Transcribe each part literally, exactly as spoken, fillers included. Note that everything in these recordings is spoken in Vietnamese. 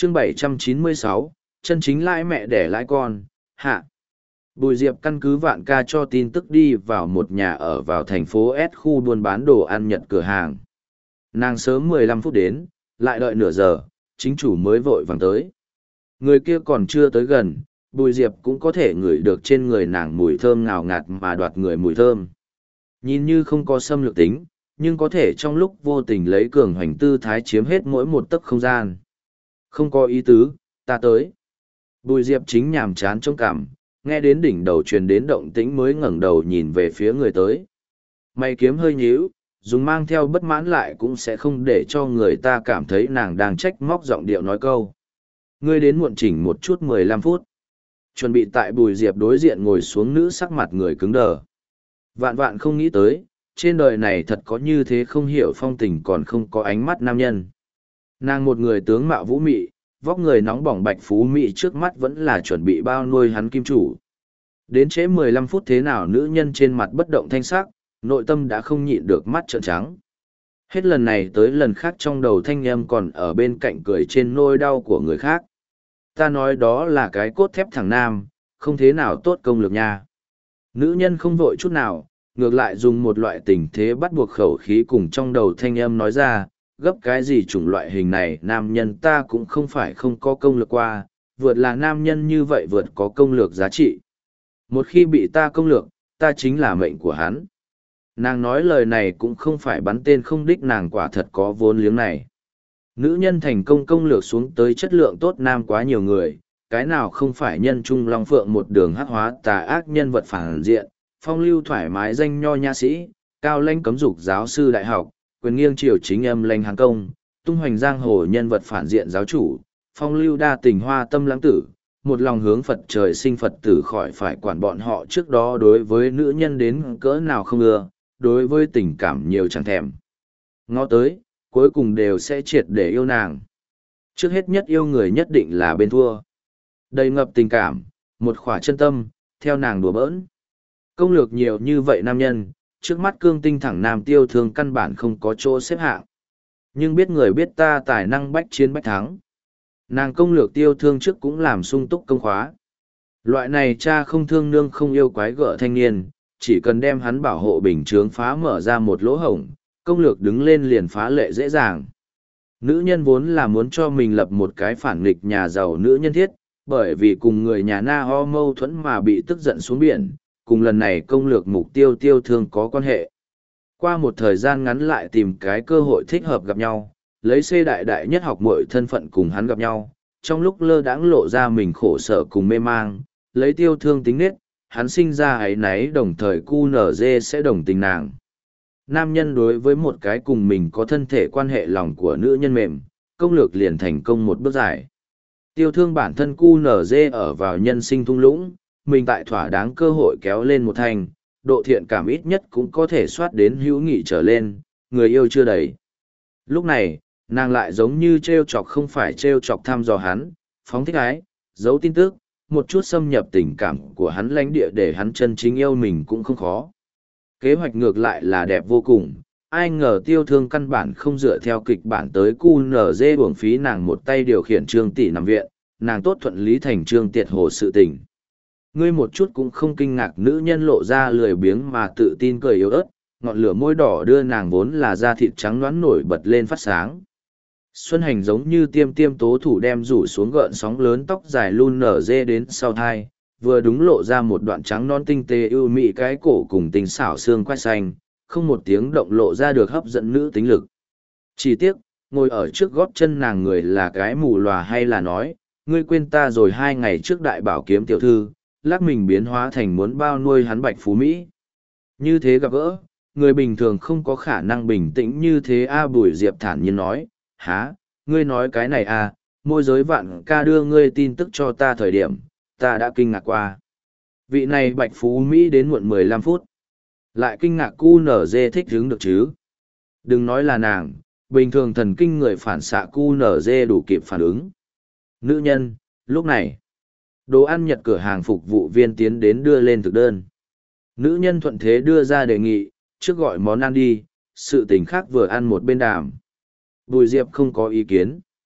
chương bảy trăm chín mươi sáu, chân chính lãi mẹ đẻ lãi con, hạ. Bùi Diệp căn cứ Vạn Ca cho tin tức đi vào một nhà ở vào thành phố S khu buôn bán đồ ăn Nhật cửa hàng. Nàng sớm mười lăm phút đến, lại đợi nửa giờ, chính chủ mới vội vàng tới. Người kia còn chưa tới gần, Bùi Diệp cũng có thể ngửi được trên người nàng mùi thơm ngào ngạt mà đoạt người mùi thơm. Nhìn như không có xâm lược tính, nhưng có thể trong lúc vô tình lấy cường hoành tư thái chiếm hết mỗi một tấc không gian. Không có ý tứ, ta tới. Bùi Diệp chính nhàm chán trong cảm, nghe đến đỉnh đầu truyền đến động tĩnh mới ngẩng đầu nhìn về phía người tới. Mày kiếm hơi nhíu, dùng mang theo bất mãn lại cũng sẽ không để cho người ta cảm thấy nàng đang trách móc giọng điệu nói câu. Ngươi đến muộn chỉnh một chút mười lăm phút. Chuẩn bị tại Bùi Diệp đối diện ngồi xuống nữ sắc mặt người cứng đờ. Vạn vạn không nghĩ tới, trên đời này thật có như thế không hiểu phong tình còn không có ánh mắt nam nhân. Nàng một người tướng mạo vũ mị, vóc người nóng bỏng bạch phú mị trước mắt vẫn là chuẩn bị bao nuôi hắn kim chủ. Đến trễ mười lăm phút thế nào nữ nhân trên mặt bất động thanh sắc, nội tâm đã không nhịn được mắt trợn trắng. Hết lần này tới lần khác trong đầu thanh âm còn ở bên cạnh cười trên nỗi đau của người khác. Ta nói đó là cái cốt thép thằng nam, không thế nào tốt công lược nha. Nữ nhân không vội chút nào, ngược lại dùng một loại tình thế bắt buộc khẩu khí cùng trong đầu thanh âm nói ra, gấp cái gì chủng loại hình này nam nhân ta cũng không phải không có công lược qua, vượt là nam nhân như vậy vượt có công lược giá trị. Một khi bị ta công lược, ta chính là mệnh của hắn. Nàng nói lời này cũng không phải bắn tên không đích, nàng quả thật có vốn liếng này. Nữ nhân thành công công lược xuống tới chất lượng tốt nam quá nhiều người, cái nào không phải nhân trung long phượng một đường hắc hóa tà ác nhân vật phản diện, phong lưu thoải mái danh nho nha sĩ, cao lãnh cấm dục giáo sư đại học, quyền nghiêng triều chính âm lãnh hàng công, tung hoành giang hồ nhân vật phản diện giáo chủ, phong lưu đa tình hoa tâm lãng tử, một lòng hướng Phật trời sinh Phật tử khỏi phải quản bọn họ trước đó đối với nữ nhân đến cỡ nào không ưa, đối với tình cảm nhiều chẳng thèm. Ngó tới, cuối cùng đều sẽ triệt để yêu nàng. Trước hết nhất yêu người nhất định là bên thua. Đầy ngập tình cảm, một khỏa chân tâm, theo nàng đùa bỡn. Công lược nhiều như vậy nam nhân, trước mắt cương tinh thẳng nam tiêu thương căn bản không có chỗ xếp hạng. Nhưng biết người biết ta tài năng bách chiến bách thắng. Nàng công lược tiêu thương trước cũng làm sung túc công khóa. Loại này cha không thương nương không yêu quái gở thanh niên, chỉ cần đem hắn bảo hộ bình chướng phá mở ra một lỗ hổng, công lược đứng lên liền phá lệ dễ dàng. Nữ nhân vốn là muốn cho mình lập một cái phản nghịch nhà giàu nữ nhân thiết, bởi vì cùng người nhà na ho mâu thuẫn mà bị tức giận xuống biển, cùng lần này công lược mục tiêu tiêu thương có quan hệ. Qua một thời gian ngắn lại tìm cái cơ hội thích hợp gặp nhau, lấy xê đại đại nhất học muội thân phận cùng hắn gặp nhau, trong lúc lơ đãng lộ ra mình khổ sở cùng mê mang, lấy tiêu thương tính nết, hắn sinh ra ấy náy đồng thời cu nở dê sẽ đồng tình nàng. Nam nhân đối với một cái cùng mình có thân thể quan hệ lòng của nữ nhân mềm, công lược liền thành công một bước dài. Tiêu thương bản thân cu nở dê ở vào nhân sinh thung lũng, mình tại thỏa đáng cơ hội kéo lên một thành, độ thiện cảm ít nhất cũng có thể soát đến hữu nghị trở lên, người yêu chưa đầy. Lúc này, nàng lại giống như treo chọc không phải treo chọc thăm dò hắn, phóng thích ái, giấu tin tức, một chút xâm nhập tình cảm của hắn lãnh địa để hắn chân chính yêu mình cũng không khó. Kế hoạch ngược lại là đẹp vô cùng, ai ngờ tiêu thương căn bản không dựa theo kịch bản tới cu nở dê uổng phí nàng một tay điều khiển trương tỷ nằm viện, nàng tốt thuận lý thành trương tiệt hồ sự tình. Ngươi một chút cũng không kinh ngạc nữ nhân lộ ra lười biếng mà tự tin cười yếu ớt, ngọn lửa môi đỏ đưa nàng vốn là da thịt trắng nõn nổi bật lên phát sáng. Xuân Hành giống như tiêm tiêm tố thủ đem rủ xuống gợn sóng lớn tóc dài luôn nở dê đến sau thai, vừa đúng lộ ra một đoạn trắng non tinh tế ưu mị cái cổ cùng tình xảo xương quai xanh, không một tiếng động lộ ra được hấp dẫn nữ tính lực. Chỉ tiếc, ngồi ở trước gót chân nàng người là cái mù lòa hay là nói, ngươi quên ta rồi hai ngày trước đại bảo kiếm tiểu thư, lắc mình biến hóa thành muốn bao nuôi hắn bạch phú Mỹ. Như thế gặp gỡ, người bình thường không có khả năng bình tĩnh như thế a Bùi Diệp thản nhiên nói, há, ngươi nói cái này à, môi giới Vạn Ca đưa ngươi tin tức cho ta thời điểm, ta đã kinh ngạc qua. Vị này bạch phú Mỹ đến muộn mười lăm phút. Lại kinh ngạc cu nở dê thích hứng được chứ. Đừng nói là nàng, bình thường thần kinh người phản xạ cu nở dê đủ kịp phản ứng. Nữ nhân, lúc này, đồ ăn Nhật cửa hàng phục vụ viên tiến đến đưa lên thực đơn. Nữ nhân thuận thế đưa ra đề nghị, trước gọi món ăn đi, sự tình khác vừa ăn một bên đàm. Bùi Diệp không có ý kiến.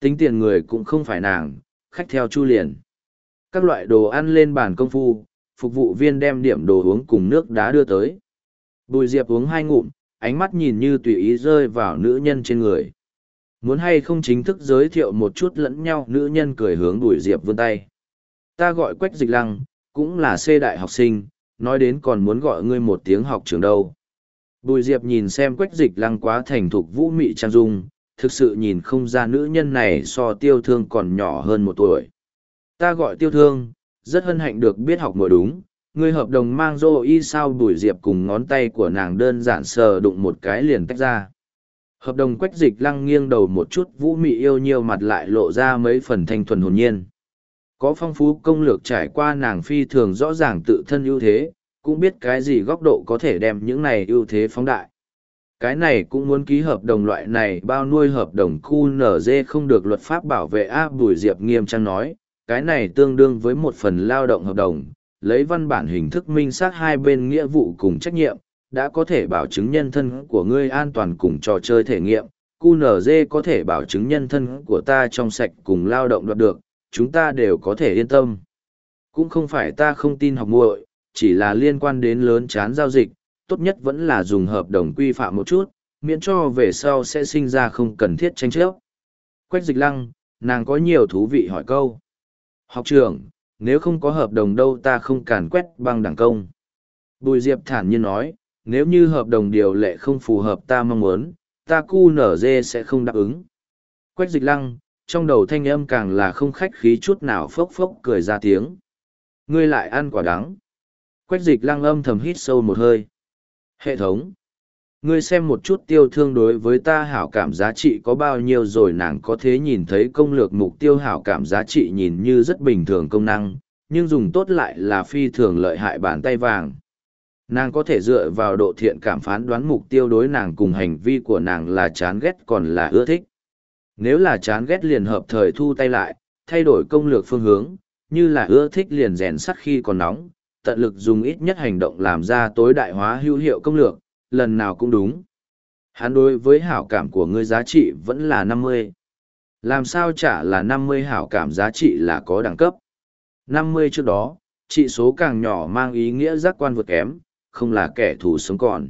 Tính tiền người cũng không phải nàng, khách theo chu liền. Các loại đồ ăn lên bàn công phu, phục vụ viên đem điểm đồ uống cùng nước đá đưa tới. Bùi Diệp uống hai ngụm, ánh mắt nhìn như tùy ý rơi vào nữ nhân trên người. Muốn hay không chính thức giới thiệu một chút lẫn nhau, nữ nhân cười hướng Bùi Diệp vươn tay. Ta gọi Quách Dịch Lăng, cũng là C đại học sinh, nói đến còn muốn gọi ngươi một tiếng học trường đâu. Bùi Diệp nhìn xem Quách Dịch Lăng quá thành thục vũ mị trang dung, thực sự nhìn không ra nữ nhân này so Tiêu Thương còn nhỏ hơn một tuổi. Ta gọi Tiêu Thương, rất hân hạnh được biết học mỗi đúng, ngươi hợp đồng mang dô y sao. Bùi Diệp cùng ngón tay của nàng đơn giản sờ đụng một cái liền tách ra. Hợp đồng. Quách Dịch Lăng nghiêng đầu một chút, vũ mị yêu nhiêu mặt lại lộ ra mấy phần thanh thuần hồn nhiên. Có phong phú công lược trải qua, nàng phi thường rõ ràng tự thân ưu thế, cũng biết cái gì góc độ có thể đem những này ưu thế phóng đại. Cái này cũng muốn ký hợp đồng loại này bao nuôi hợp đồng khu en giê không được luật pháp bảo vệ a. Bùi Diệp nghiêm trang nói, cái này tương đương với một phần lao động hợp đồng, lấy văn bản hình thức minh xác hai bên nghĩa vụ cùng trách nhiệm, đã có thể bảo chứng nhân thân của ngươi an toàn cùng trò chơi thể nghiệm, quy en giê có thể bảo chứng nhân thân của ta trong sạch cùng lao động đoạt được, chúng ta đều có thể yên tâm. Cũng không phải ta không tin học muội, chỉ là liên quan đến lớn chán giao dịch, tốt nhất vẫn là dùng hợp đồng quy phạm một chút, miễn cho về sau sẽ sinh ra không cần thiết tranh chấp. Quách Dịch Lăng, nàng có nhiều thú vị hỏi câu. Học trưởng, nếu không có hợp đồng đâu ta không càn quét bằng đảng công. Bùi Diệp thản nhiên nói, nếu như hợp đồng điều lệ không phù hợp ta mong muốn, ta quy en giê sẽ không đáp ứng. Quách Dịch Lăng, trong đầu thanh âm càng là không khách khí chút nào, phốc phốc cười ra tiếng. Ngươi lại ăn quả đắng. Quách Dịch Lăng âm thầm hít sâu một hơi. Hệ thống. Ngươi xem một chút Tiêu Thương đối với ta hảo cảm giá trị có bao nhiêu rồi. Nàng có thế nhìn thấy công lược mục tiêu hảo cảm giá trị nhìn như rất bình thường công năng, nhưng dùng tốt lại là phi thường lợi hại bàn tay vàng. Nàng có thể dựa vào độ thiện cảm phán đoán mục tiêu đối nàng cùng hành vi của nàng là chán ghét còn là ưa thích. Nếu là chán ghét liền hợp thời thu tay lại, thay đổi công lược phương hướng, như là ưa thích liền rèn sắt khi còn nóng, tận lực dùng ít nhất hành động làm ra tối đại hóa hữu hiệu công lược, lần nào cũng đúng. Hắn đối với hảo cảm của ngươi giá trị vẫn là năm mươi. Làm sao chả là năm mươi, hảo cảm giá trị là có đẳng cấp. năm mươi trước đó, trị số càng nhỏ mang ý nghĩa giác quan vượt kém, không là kẻ thù sống còn.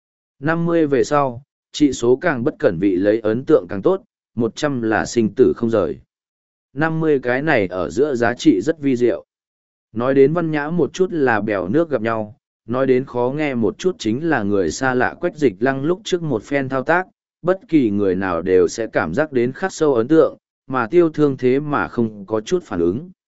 năm mươi về sau, trị số càng bất cẩn vị lấy ấn tượng càng tốt, một trăm là sinh tử không rời. năm mươi cái này ở giữa giá trị rất vi diệu. Nói đến văn nhã một chút là bèo nước gặp nhau, nói đến khó nghe một chút chính là người xa lạ. Quách Dịch Lăng lúc trước một phen thao tác, bất kỳ người nào đều sẽ cảm giác đến khắc sâu ấn tượng, mà Tiêu Thương thế mà không có chút phản ứng.